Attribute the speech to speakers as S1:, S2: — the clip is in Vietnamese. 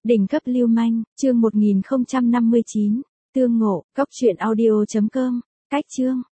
S1: Đỉnh cấp lưu manh, chương 1059, tương ngộ, cốc truyện audio.com, cách chương.